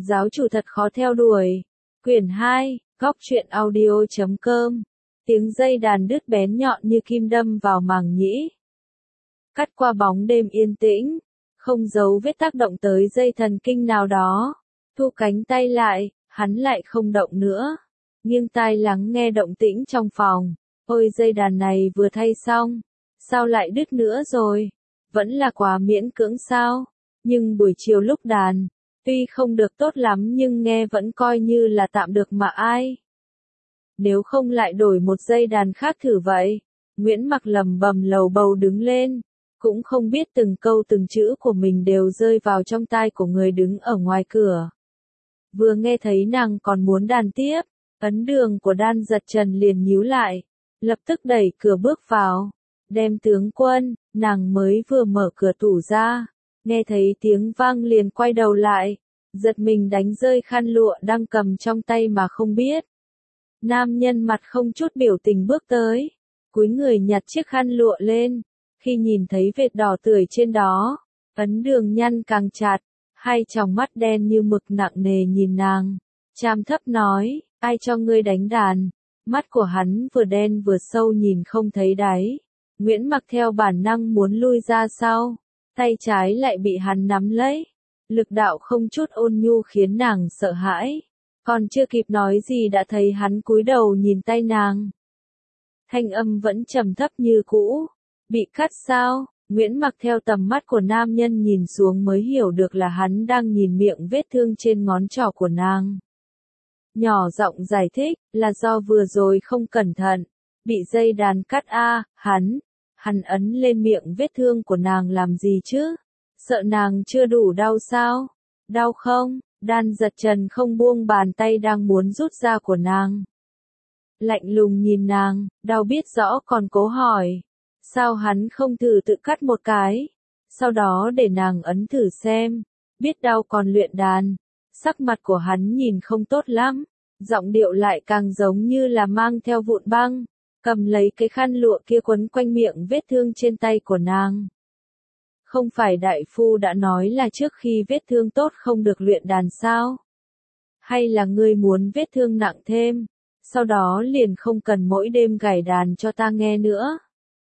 Giáo chủ thật khó theo đuổi. Quyển 2, góc truyện audio.com. Tiếng dây đàn đứt bén nhọn như kim đâm vào màng nhĩ. Cắt qua bóng đêm yên tĩnh, không giấu vết tác động tới dây thần kinh nào đó. Thu cánh tay lại, hắn lại không động nữa. Nghiêng tai lắng nghe động tĩnh trong phòng. Ôi, dây đàn này vừa thay xong, sao lại đứt nữa rồi? Vẫn là quá miễn cưỡng sao? Nhưng buổi chiều lúc đàn, tuy không được tốt lắm nhưng nghe vẫn coi như là tạm được mà ai. Nếu không lại đổi một dây đàn khác thử vậy. Nguyễn Mặc lầm bầm lầu bầu đứng lên, cũng không biết từng câu từng chữ của mình đều rơi vào trong tai của người đứng ở ngoài cửa. Vừa nghe thấy nàng còn muốn đàn tiếp, ấn đường của Đan Giật Trần liền nhíu lại, lập tức đẩy cửa bước vào. Đem tướng quân, nàng mới vừa mở cửa tủ ra, nghe thấy tiếng vang liền quay đầu lại, giật mình đánh rơi khăn lụa đang cầm trong tay mà không biết. Nam nhân mặt không chút biểu tình bước tới, cúi người nhặt chiếc khăn lụa lên, khi nhìn thấy vệt đỏ tươi trên đó, ấn đường nhăn càng chặt, hai tròng mắt đen như mực nặng nề nhìn nàng, trầm thấp nói, ai cho ngươi đánh đàn? Mắt của hắn vừa đen vừa sâu nhìn không thấy đáy. Nguyễn Mặc theo bản năng muốn lui ra sau, tay trái lại bị hắn nắm lấy, lực đạo không chút ôn nhu khiến nàng sợ hãi. Còn chưa kịp nói gì đã thấy hắn cúi đầu nhìn tay nàng. Thanh âm vẫn trầm thấp như cũ. Bị cắt sao? Nguyễn Mặc theo tầm mắt của nam nhân nhìn xuống mới hiểu được là hắn đang nhìn miệng vết thương trên ngón trỏ của nàng. Nhỏ giọng giải thích, là do vừa rồi không cẩn thận, bị dây đàn cắt hắn ấn lên miệng vết thương của nàng làm gì chứ? Sợ nàng chưa đủ đau sao? Đau không? Đan Giật Trần không buông bàn tay đang muốn rút ra của nàng. Lạnh lùng nhìn nàng, đau biết rõ còn cố hỏi. Sao hắn không thử tự cắt một cái? Sau đó để nàng ấn thử xem. Biết đau còn luyện đàn. Sắc mặt của hắn nhìn không tốt lắm. Giọng điệu lại càng giống như là mang theo vụn băng. Cầm lấy cái khăn lụa kia quấn quanh miệng vết thương trên tay của nàng. Không phải đại phu đã nói là trước khi vết thương tốt không được luyện đàn sao? Hay là ngươi muốn vết thương nặng thêm, sau đó liền không cần mỗi đêm gảy đàn cho ta nghe nữa?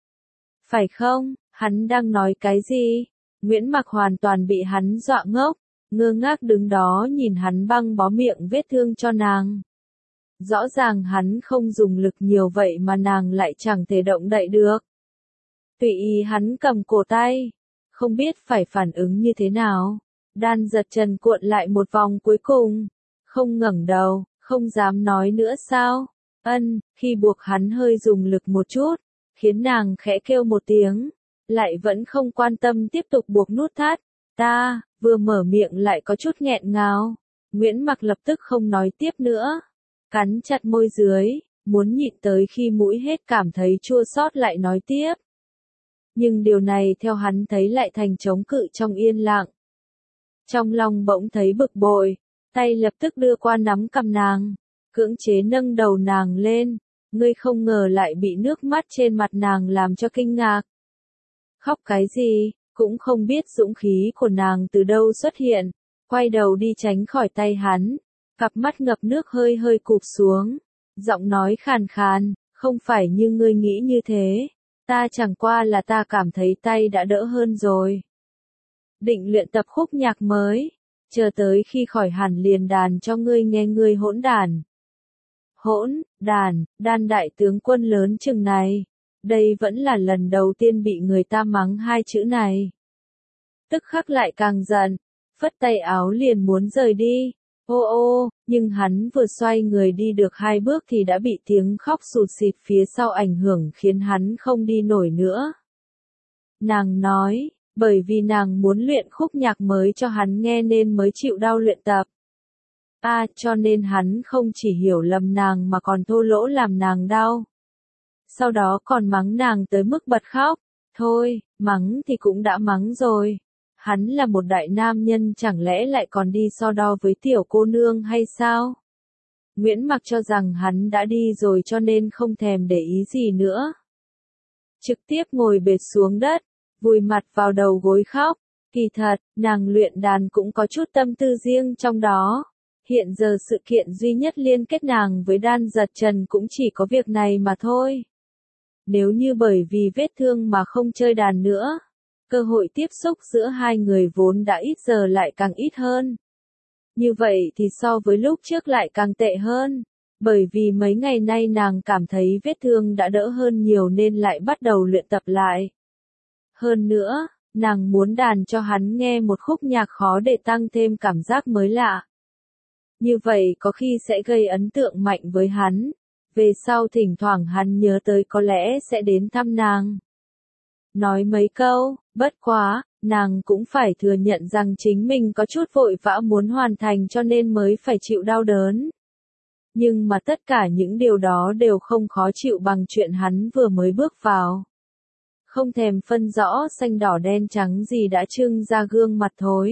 Phải không? Hắn đang nói cái gì? Nguyễn Mặc hoàn toàn bị hắn dọa ngốc, ngơ ngác đứng đó nhìn hắn băng bó miệng vết thương cho nàng. Rõ ràng hắn không dùng lực nhiều vậy mà nàng lại chẳng thể động đậy được. Tùy ý hắn cầm cổ tay, không biết phải phản ứng như thế nào. Đan Giật Trần cuộn lại một vòng cuối cùng, không ngẩng đầu, không dám nói nữa sao? Khi buộc hắn hơi dùng lực một chút, khiến nàng khẽ kêu một tiếng, lại vẫn không quan tâm tiếp tục buộc nút thắt. Ta, vừa mở miệng lại có chút nghẹn ngào. Nguyễn Mặc lập tức không nói tiếp nữa, cắn chặt môi dưới, muốn nhịn tới khi mũi hết cảm thấy chua xót lại nói tiếp. Nhưng điều này theo hắn thấy lại thành chống cự trong yên lặng. Trong lòng bỗng thấy bực bội, tay lập tức đưa qua nắm cầm nàng, cưỡng chế nâng đầu nàng lên, ngươi không ngờ lại bị nước mắt trên mặt nàng làm cho kinh ngạc. Khóc cái gì, cũng không biết dũng khí của nàng từ đâu xuất hiện, quay đầu đi tránh khỏi tay hắn, cặp mắt ngập nước hơi hơi cụp xuống, giọng nói khàn khàn, không phải như ngươi nghĩ như thế. Ta chẳng qua là ta cảm thấy tay đã đỡ hơn rồi. Định luyện tập khúc nhạc mới, chờ tới khi khỏi hẳn liền đàn cho ngươi nghe ngươi hỗn đàn. Hỗn, đàn, Đan đại tướng quân lớn chừng này, đây vẫn là lần đầu tiên bị người ta mắng hai chữ này. Tức khắc lại càng giận, phất tay áo liền muốn rời đi. Nhưng hắn vừa xoay người đi được 2 bước thì đã bị tiếng khóc sụt sịt phía sau ảnh hưởng khiến hắn không đi nổi nữa. Nàng nói, bởi vì nàng muốn luyện khúc nhạc mới cho hắn nghe nên mới chịu đau luyện tập. Cho nên hắn không chỉ hiểu lầm nàng mà còn thô lỗ làm nàng đau. Sau đó còn mắng nàng tới mức bật khóc. Thôi, mắng thì cũng đã mắng rồi. Hắn là một đại nam nhân chẳng lẽ lại còn đi so đo với tiểu cô nương hay sao? Nguyễn Mặc cho rằng hắn đã đi rồi cho nên không thèm để ý gì nữa. Trực tiếp ngồi bệt xuống đất, vùi mặt vào đầu gối khóc, Kỳ thật, nàng luyện đàn cũng có chút tâm tư riêng trong đó. Hiện giờ sự kiện duy nhất liên kết nàng với Đan Dật Trần cũng chỉ có việc này mà thôi. Nếu như bởi vì vết thương mà không chơi đàn nữa, cơ hội tiếp xúc giữa hai người vốn đã ít giờ lại càng ít hơn. Như vậy thì so với lúc trước lại càng tệ hơn, bởi vì mấy ngày nay nàng cảm thấy vết thương đã đỡ hơn nhiều nên lại bắt đầu luyện tập lại. Hơn nữa, nàng muốn đàn cho hắn nghe một khúc nhạc khó để tăng thêm cảm giác mới lạ. Như vậy có khi sẽ gây ấn tượng mạnh với hắn, về sau thỉnh thoảng hắn nhớ tới có lẽ sẽ đến thăm nàng. Nói mấy câu, bất quá, nàng cũng phải thừa nhận rằng chính mình có chút vội vã muốn hoàn thành cho nên mới phải chịu đau đớn. Nhưng mà tất cả những điều đó đều không khó chịu bằng chuyện hắn vừa mới bước vào. Không thèm phân rõ xanh đỏ đen trắng gì đã trưng ra gương mặt thối.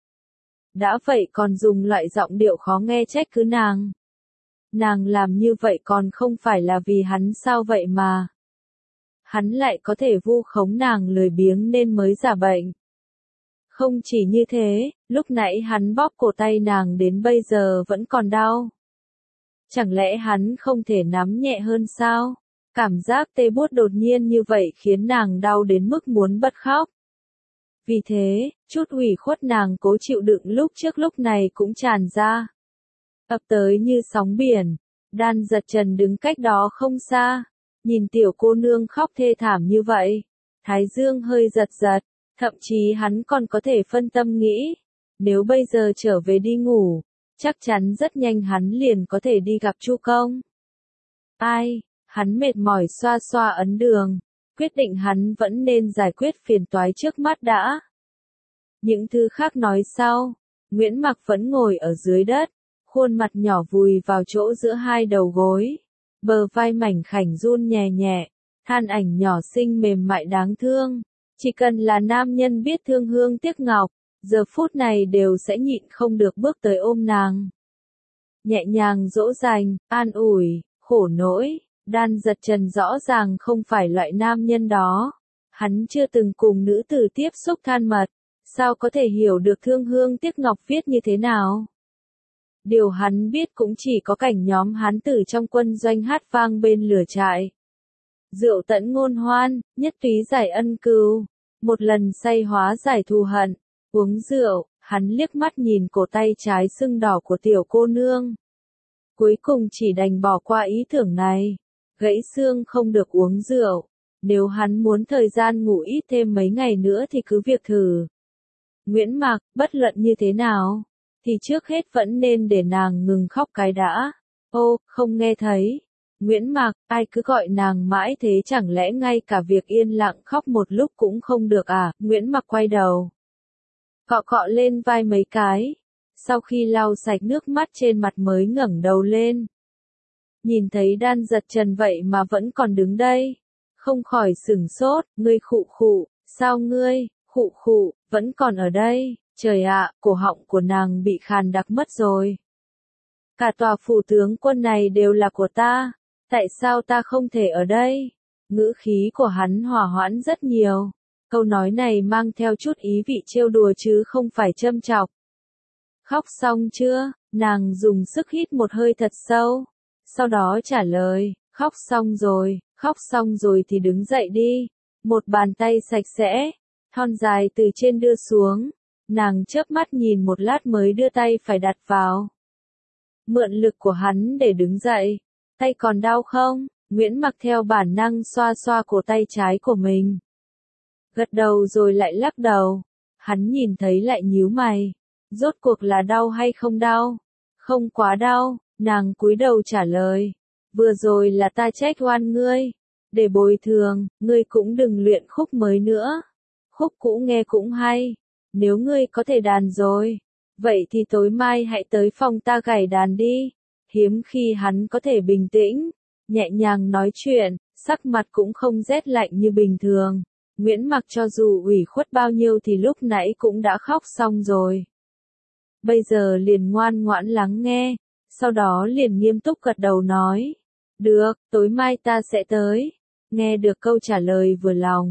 Đã vậy còn dùng loại giọng điệu khó nghe trách cứ nàng. Nàng làm như vậy còn không phải là vì hắn sao vậy mà. Hắn lại có thể vu khống nàng lười biếng nên mới giả bệnh. Không chỉ như thế, lúc nãy hắn bóp cổ tay nàng đến bây giờ vẫn còn đau. Chẳng lẽ hắn không thể nắm nhẹ hơn sao? Cảm giác tê buốt đột nhiên như vậy khiến nàng đau đến mức muốn bật khóc. Vì thế, chút ủy khuất nàng cố chịu đựng lúc trước lúc này cũng tràn ra. Ập tới như sóng biển, Đan Dật Trần đứng cách đó không xa, nhìn tiểu cô nương khóc thê thảm như vậy. Thái dương hơi giật giật, thậm chí hắn còn có thể phân tâm nghĩ. Nếu bây giờ trở về đi ngủ, chắc chắn rất nhanh hắn liền có thể đi gặp Chu Công. Ai, hắn mệt mỏi xoa xoa ấn đường, quyết định hắn vẫn nên giải quyết phiền toái trước mắt đã. Những thứ khác nói sau, Nguyễn Mặc vẫn ngồi ở dưới đất, khuôn mặt nhỏ vùi vào chỗ giữa hai đầu gối, bờ vai mảnh khảnh run nhẹ nhẹ, than ảnh nhỏ xinh mềm mại đáng thương. Chỉ cần là nam nhân biết thương hương tiếc ngọc, giờ phút này đều sẽ nhịn không được bước tới ôm nàng. Nhẹ nhàng dỗ dành, an ủi, khổ nỗi, Đan Dật Trần rõ ràng không phải loại nam nhân đó. Hắn chưa từng cùng nữ tử tiếp xúc thân mật, sao có thể hiểu được thương hương tiếc ngọc viết như thế nào. Điều hắn biết cũng chỉ có cảnh nhóm hán tử trong quân doanh hát vang bên lửa trại. Rượu tận ngôn hoan, nhất túy giải ân cừu, một lần say hóa giải thù hận. Uống rượu, hắn liếc mắt nhìn cổ tay trái sưng đỏ của tiểu cô nương. Cuối cùng chỉ đành bỏ qua ý tưởng này. Gãy xương không được uống rượu. Nếu hắn muốn thời gian ngủ ít thêm mấy ngày nữa thì cứ việc thử. Nguyễn Mặc, bất luận như thế nào, thì trước hết vẫn nên để nàng ngừng khóc cái đã. Ô, không nghe thấy. Nguyễn Mặc, ai cứ gọi nàng mãi thế chẳng lẽ ngay cả việc yên lặng khóc một lúc cũng không được à? Nguyễn Mặc quay đầu. Cọ cọ lên vai mấy cái. Sau khi lau sạch nước mắt trên mặt mới ngẩng đầu lên. Nhìn thấy Đan Dật Trần vậy mà vẫn còn đứng đây. Không khỏi sửng sốt, ngươi khụ khụ, sao ngươi, khụ khụ, vẫn còn ở đây. Trời ạ, cổ họng của nàng bị khàn đặc mất rồi. Cả tòa phủ tướng quân này đều là của ta. Tại sao ta không thể ở đây? Ngữ khí của hắn hòa hoãn rất nhiều. Câu nói này mang theo chút ý vị trêu đùa chứ không phải châm chọc. Khóc xong chưa? Nàng dùng sức hít một hơi thật sâu. Sau đó trả lời, khóc xong rồi thì đứng dậy đi. Một bàn tay sạch sẽ, thon dài từ trên đưa xuống. Nàng chớp mắt nhìn một lát mới đưa tay phải đặt vào. Mượn lực của hắn để đứng dậy. Tay còn đau không? Nguyễn Mặc theo bản năng xoa xoa cổ tay trái của mình. Gật đầu rồi lại lắc đầu. Hắn nhìn thấy lại nhíu mày. Rốt cuộc là đau hay không đau? Không quá đau, nàng cúi đầu trả lời. Vừa rồi là ta trách oan ngươi. Để bồi thường, ngươi cũng đừng luyện khúc mới nữa. Khúc cũ nghe cũng hay. Nếu ngươi có thể đàn rồi, vậy thì tối mai hãy tới phòng ta gảy đàn đi. Hiếm khi hắn có thể bình tĩnh, nhẹ nhàng nói chuyện, sắc mặt cũng không rét lạnh như bình thường. Nguyễn Mặc cho dù ủy khuất bao nhiêu thì lúc nãy cũng đã khóc xong rồi. Bây giờ liền ngoan ngoãn lắng nghe, sau đó liền nghiêm túc gật đầu nói. Được, tối mai ta sẽ tới. Nghe được câu trả lời vừa lòng,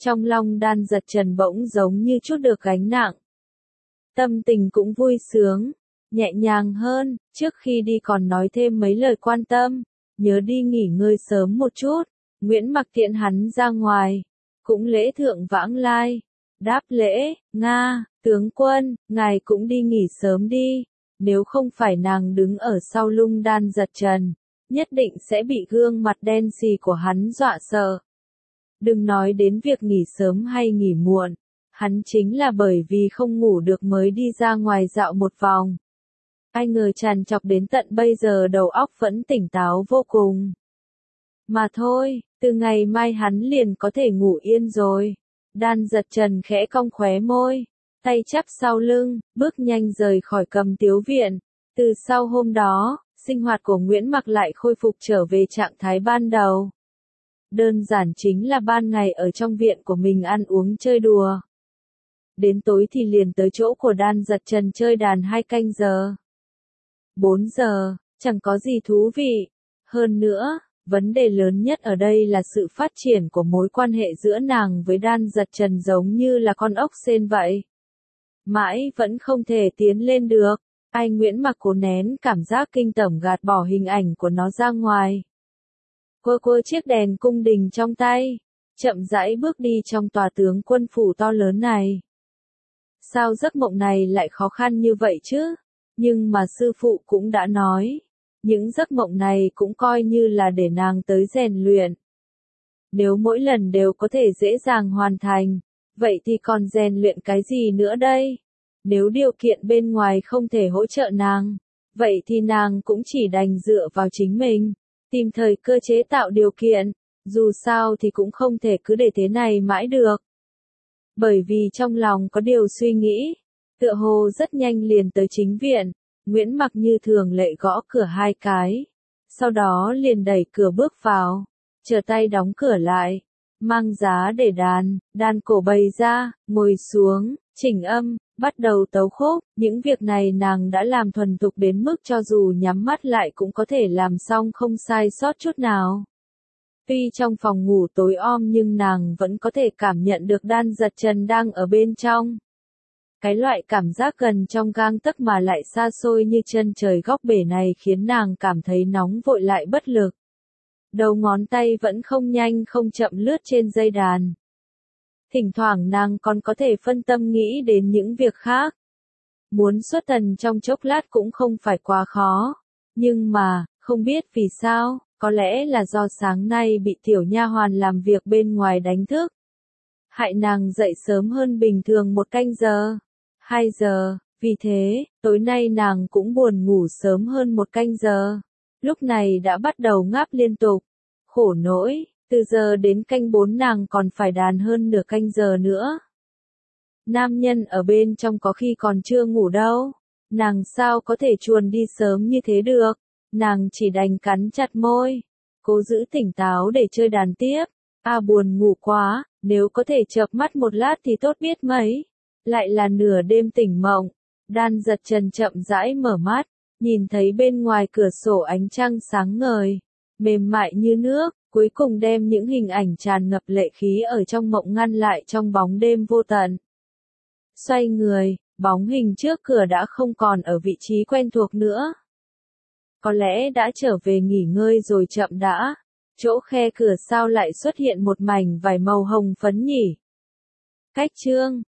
Trong lòng Đan Giật Trần bỗng giống như chút được gánh nặng. Tâm tình cũng vui sướng, nhẹ nhàng hơn, trước khi đi còn nói thêm mấy lời quan tâm, nhớ đi nghỉ ngơi sớm một chút. Nguyễn Mặc tiễn hắn ra ngoài, cũng lễ thượng vãng lai, đáp lễ, Nga, tướng quân, ngài cũng đi nghỉ sớm đi, nếu không phải nàng đứng ở sau lưng Đan Giật Trần, nhất định sẽ bị gương mặt đen xì của hắn dọa sợ. Đừng nói đến việc nghỉ sớm hay nghỉ muộn, hắn chính là bởi vì không ngủ được mới đi ra ngoài dạo một vòng. Ai ngờ trằn trọc đến tận bây giờ đầu óc vẫn tỉnh táo vô cùng. Mà thôi, từ ngày mai hắn liền có thể ngủ yên rồi. Đan Giật Trần khẽ cong khóe môi, tay chắp sau lưng, bước nhanh rời khỏi Cầm Tiếu viện. Từ sau hôm đó, sinh hoạt của Nguyễn Mặc lại khôi phục trở về trạng thái ban đầu. Đơn giản chính là ban ngày ở trong viện của mình ăn uống chơi đùa. Đến tối thì liền tới chỗ của Đan Giật Trần chơi đàn 2 canh giờ. 4 giờ, chẳng có gì thú vị. Hơn nữa, vấn đề lớn nhất ở đây là sự phát triển của mối quan hệ giữa nàng với Đan Giật Trần giống như là con ốc sên vậy. Mãi vẫn không thể tiến lên được. Ai Nguyễn Mặc cố nén cảm giác kinh tởm gạt bỏ hình ảnh của nó ra ngoài. Quơ quơ chiếc đèn cung đình trong tay, chậm rãi bước đi trong tòa tướng quân phủ to lớn này. Sao giấc mộng này lại khó khăn như vậy chứ? Nhưng mà sư phụ cũng đã nói, những giấc mộng này cũng coi như là để nàng tới rèn luyện. Nếu mỗi lần đều có thể dễ dàng hoàn thành, vậy thì còn rèn luyện cái gì nữa đây? Nếu điều kiện bên ngoài không thể hỗ trợ nàng, vậy thì nàng cũng chỉ đành dựa vào chính mình, tìm thời cơ chế tạo điều kiện, dù sao thì cũng không thể cứ để thế này mãi được. Bởi vì trong lòng có điều suy nghĩ, tựa hồ rất nhanh liền tới chính viện, Nguyễn Mặc như thường lệ gõ cửa 2 cái, sau đó liền đẩy cửa bước vào, trở tay đóng cửa lại, mang giá để đàn cổ bày ra, ngồi xuống, chỉnh âm, bắt đầu tấu khúc. Những việc này nàng đã làm thuần thục đến mức cho dù nhắm mắt lại cũng có thể làm xong không sai sót chút nào. Tuy trong phòng ngủ tối om nhưng nàng vẫn có thể cảm nhận được Đan Giật Trần đang ở bên trong. Cái loại cảm giác gần trong gang tấc mà lại xa xôi như chân trời góc bể này khiến nàng cảm thấy nóng vội lại bất lực. Đầu ngón tay vẫn không nhanh không chậm lướt trên dây đàn. Thỉnh thoảng nàng còn có thể phân tâm nghĩ đến những việc khác. Muốn xuất thần trong chốc lát cũng không phải quá khó. Nhưng mà, không biết vì sao, có lẽ là do sáng nay bị tiểu nha hoàn làm việc bên ngoài đánh thức. Hại nàng dậy sớm hơn bình thường 1 canh giờ, 2 giờ, vì thế, tối nay nàng cũng buồn ngủ sớm hơn 1 canh giờ. Lúc này đã bắt đầu ngáp liên tục. Khổ nỗi, từ giờ đến canh 4 nàng còn phải đàn hơn nửa canh giờ nữa. Nam nhân ở bên trong có khi còn chưa ngủ đâu. Nàng sao có thể chuồn đi sớm như thế được. Nàng chỉ đành cắn chặt môi, cố giữ tỉnh táo để chơi đàn tiếp. Buồn ngủ quá, nếu có thể chợp mắt một lát thì tốt biết mấy. Lại là nửa đêm tỉnh mộng. Đan Giật Trần chậm rãi mở mắt, nhìn thấy bên ngoài cửa sổ ánh trăng sáng ngời, mềm mại như nước, cuối cùng đem những hình ảnh tràn ngập lệ khí ở trong mộng ngăn lại trong bóng đêm vô tận. Xoay người, bóng hình trước cửa đã không còn ở vị trí quen thuộc nữa. Có lẽ đã trở về nghỉ ngơi rồi chậm đã. Chỗ khe cửa sao lại xuất hiện một mảnh vải màu hồng phấn nhỉ? Cách chương